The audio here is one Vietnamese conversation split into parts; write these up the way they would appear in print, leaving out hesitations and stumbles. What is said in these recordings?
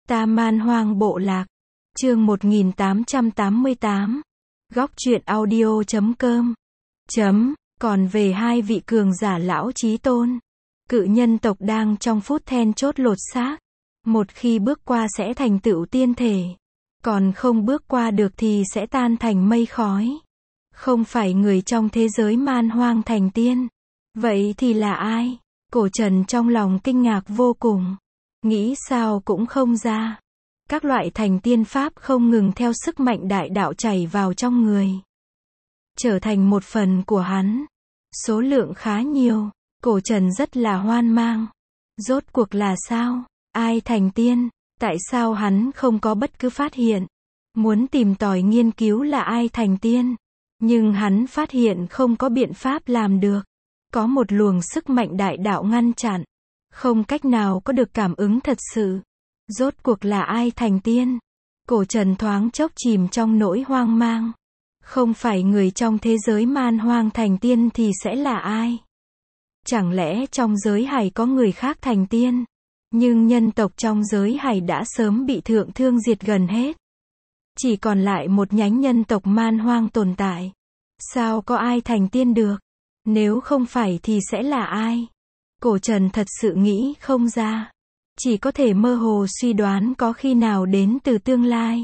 Ta Man Hoang Bộ Lạc. Chương 1888. Góc truyện audio.com. Còn về hai vị cường giả lão chí tôn, cự nhân tộc đang trong phút then chốt lột xác. Một khi bước qua sẽ thành tựu tiên thể, còn không bước qua được thì sẽ tan thành mây khói. Không phải người trong thế giới man hoang thành tiên. Vậy thì là ai? Cổ Trần trong lòng kinh ngạc vô cùng. Nghĩ sao cũng không ra. Các loại thành tiên pháp không ngừng theo sức mạnh đại đạo chảy vào trong người, trở thành một phần của hắn. Số lượng khá nhiều. Cổ Trần rất là hoang mang. Rốt cuộc là sao? Ai thành tiên? Tại sao hắn không có bất cứ phát hiện? Muốn tìm tòi nghiên cứu là ai thành tiên. Nhưng hắn phát hiện không có biện pháp làm được. Có một luồng sức mạnh đại đạo ngăn chặn. Không cách nào có được cảm ứng thật sự. Rốt cuộc là ai thành tiên? Cổ Trần thoáng chốc chìm trong nỗi hoang mang. Không phải người trong thế giới man hoang thành tiên thì sẽ là ai? Chẳng lẽ trong giới hải có người khác thành tiên? Nhưng nhân tộc trong giới hải đã sớm bị thượng thương diệt gần hết. Chỉ còn lại một nhánh nhân tộc man hoang tồn tại. Sao có ai thành tiên được? Nếu không phải thì sẽ là ai? Cổ Trần thật sự nghĩ không ra. Chỉ có thể mơ hồ suy đoán có khi nào đến từ tương lai.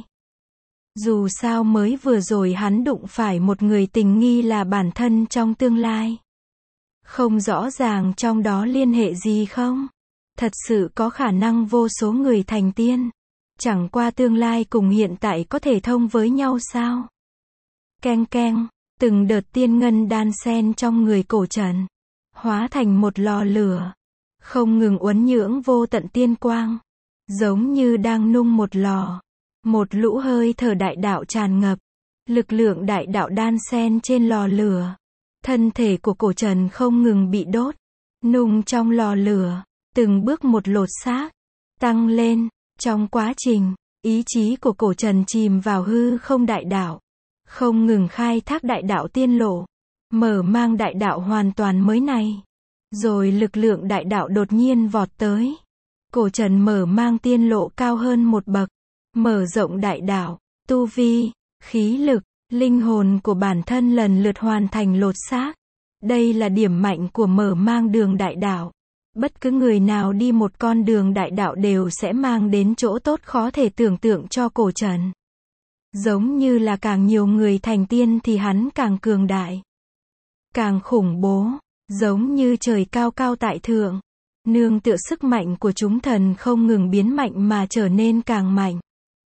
Dù sao mới vừa rồi hắn đụng phải một người tình nghi là bản thân trong tương lai. Không rõ ràng trong đó liên hệ gì không? Thật sự có khả năng vô số người thành tiên. Chẳng qua tương lai cùng hiện tại có thể thông với nhau sao? Keng keng, từng đợt tiên ngân đan xen trong người Cổ Trần, hóa thành một lò lửa, không ngừng uốn nhưỡng vô tận tiên quang, giống như đang nung một lò. Một lũ hơi thở đại đạo tràn ngập, lực lượng đại đạo đan xen trên lò lửa. Thân thể của Cổ Trần không ngừng bị đốt, nung trong lò lửa, từng bước một lột xác, tăng lên. Trong quá trình, ý chí của Cổ Trần chìm vào hư không đại đạo, không ngừng khai thác đại đạo tiên lộ, mở mang đại đạo hoàn toàn mới này. Rồi lực lượng đại đạo đột nhiên vọt tới. Cổ Trần mở mang tiên lộ cao hơn một bậc, mở rộng đại đạo, tu vi, khí lực, linh hồn của bản thân lần lượt hoàn thành lột xác. Đây là điểm mạnh của mở mang đường đại đạo. Bất cứ người nào đi một con đường đại đạo đều sẽ mang đến chỗ tốt khó thể tưởng tượng cho Cổ Trần. Giống như là càng nhiều người thành tiên thì hắn càng cường đại, càng khủng bố, giống như trời cao cao tại thượng. Nương tựa sức mạnh của chúng thần không ngừng biến mạnh mà trở nên càng mạnh.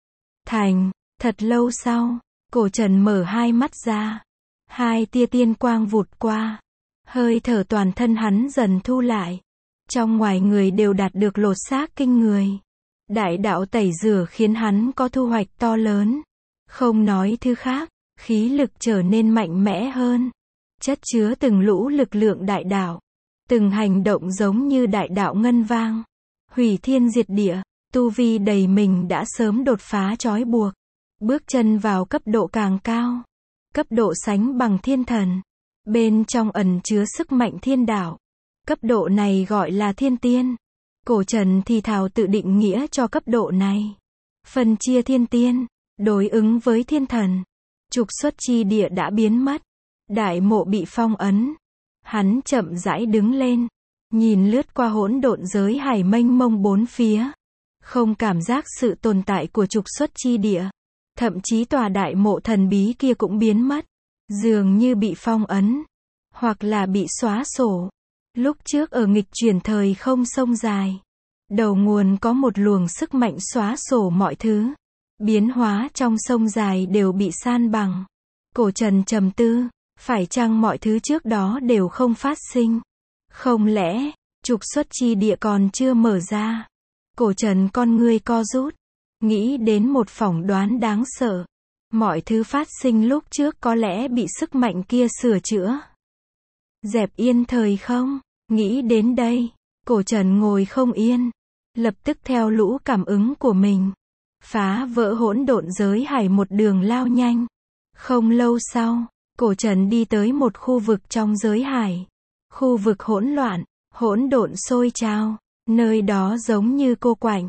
Thật lâu sau, Cổ Trần mở hai mắt ra. Hai tia tiên quang vụt qua. Hơi thở toàn thân hắn dần thu lại. Trong ngoài người đều đạt được lột xác kinh người. Đại đạo tẩy rửa khiến hắn có thu hoạch to lớn. Không nói thứ khác, khí lực trở nên mạnh mẽ hơn. Chất chứa từng lũ lực lượng đại đạo. Từng hành động giống như đại đạo ngân vang. Hủy thiên diệt địa, tu vi đầy mình đã sớm đột phá trói buộc. Bước chân vào cấp độ càng cao. Cấp độ sánh bằng thiên thần. Bên trong ẩn chứa sức mạnh thiên đạo. Cấp độ này gọi là thiên tiên. Cổ Trần thì thào tự định nghĩa cho cấp độ này. Phân chia thiên tiên, đối ứng với thiên thần. Trục xuất chi địa đã biến mất. Đại mộ bị phong ấn. Hắn chậm rãi đứng lên. Nhìn lướt qua hỗn độn giới hải mênh mông bốn phía. Không cảm giác sự tồn tại của trục xuất chi địa. Thậm chí tòa đại mộ thần bí kia cũng biến mất. Dường như bị phong ấn. Hoặc là bị xóa sổ. Lúc trước ở nghịch chuyển thời không sông dài. Đầu nguồn có một luồng sức mạnh xóa sổ mọi thứ. Biến hóa trong sông dài đều bị san bằng. Cổ Trần trầm tư. Phải chăng mọi thứ trước đó đều không phát sinh? Không lẽ, trục xuất chi địa còn chưa mở ra? Cổ Trần con ngươi co rút. Nghĩ đến một phỏng đoán đáng sợ. Mọi thứ phát sinh lúc trước có lẽ bị sức mạnh kia sửa chữa. Dẹp yên thời không? Nghĩ đến đây, Cổ Trần ngồi không yên. Lập tức theo lũ cảm ứng của mình. Phá vỡ hỗn độn giới hải một đường lao nhanh. Không lâu sau, Cổ Trần đi tới một khu vực trong giới hải. Khu vực hỗn loạn, hỗn độn sôi trào. Nơi đó giống như cô quạnh.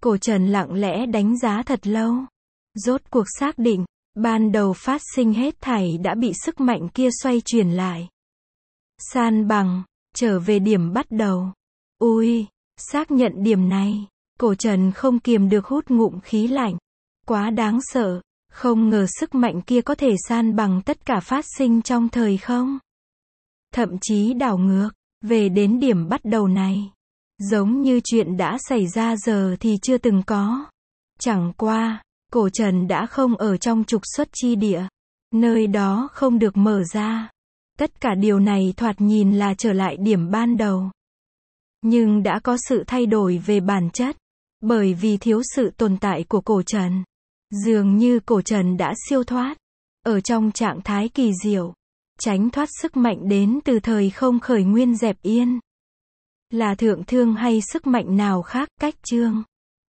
Cổ Trần lặng lẽ đánh giá thật lâu. Rốt cuộc xác định, ban đầu phát sinh hết thảy đã bị sức mạnh kia xoay chuyển lại. San bằng, trở về điểm bắt đầu. Ui, xác nhận điểm này, Cổ Trần không kiềm được hút ngụm khí lạnh. Quá đáng sợ, không ngờ sức mạnh kia có thể san bằng tất cả phát sinh trong thời không. Thậm chí đảo ngược, về đến điểm bắt đầu này. Giống như chuyện đã xảy ra giờ thì chưa từng có. Chẳng qua, Cổ Trần đã không ở trong trục xuất chi địa. Nơi đó không được mở ra. Tất cả điều này thoạt nhìn là trở lại điểm ban đầu. Nhưng đã có sự thay đổi về bản chất. Bởi vì thiếu sự tồn tại của Cổ Trần. Dường như Cổ Trần đã siêu thoát. Ở trong trạng thái kỳ diệu. Tránh thoát sức mạnh đến từ thời không khởi nguyên dẹp yên. Là thượng thương hay sức mạnh nào khác, cách chương.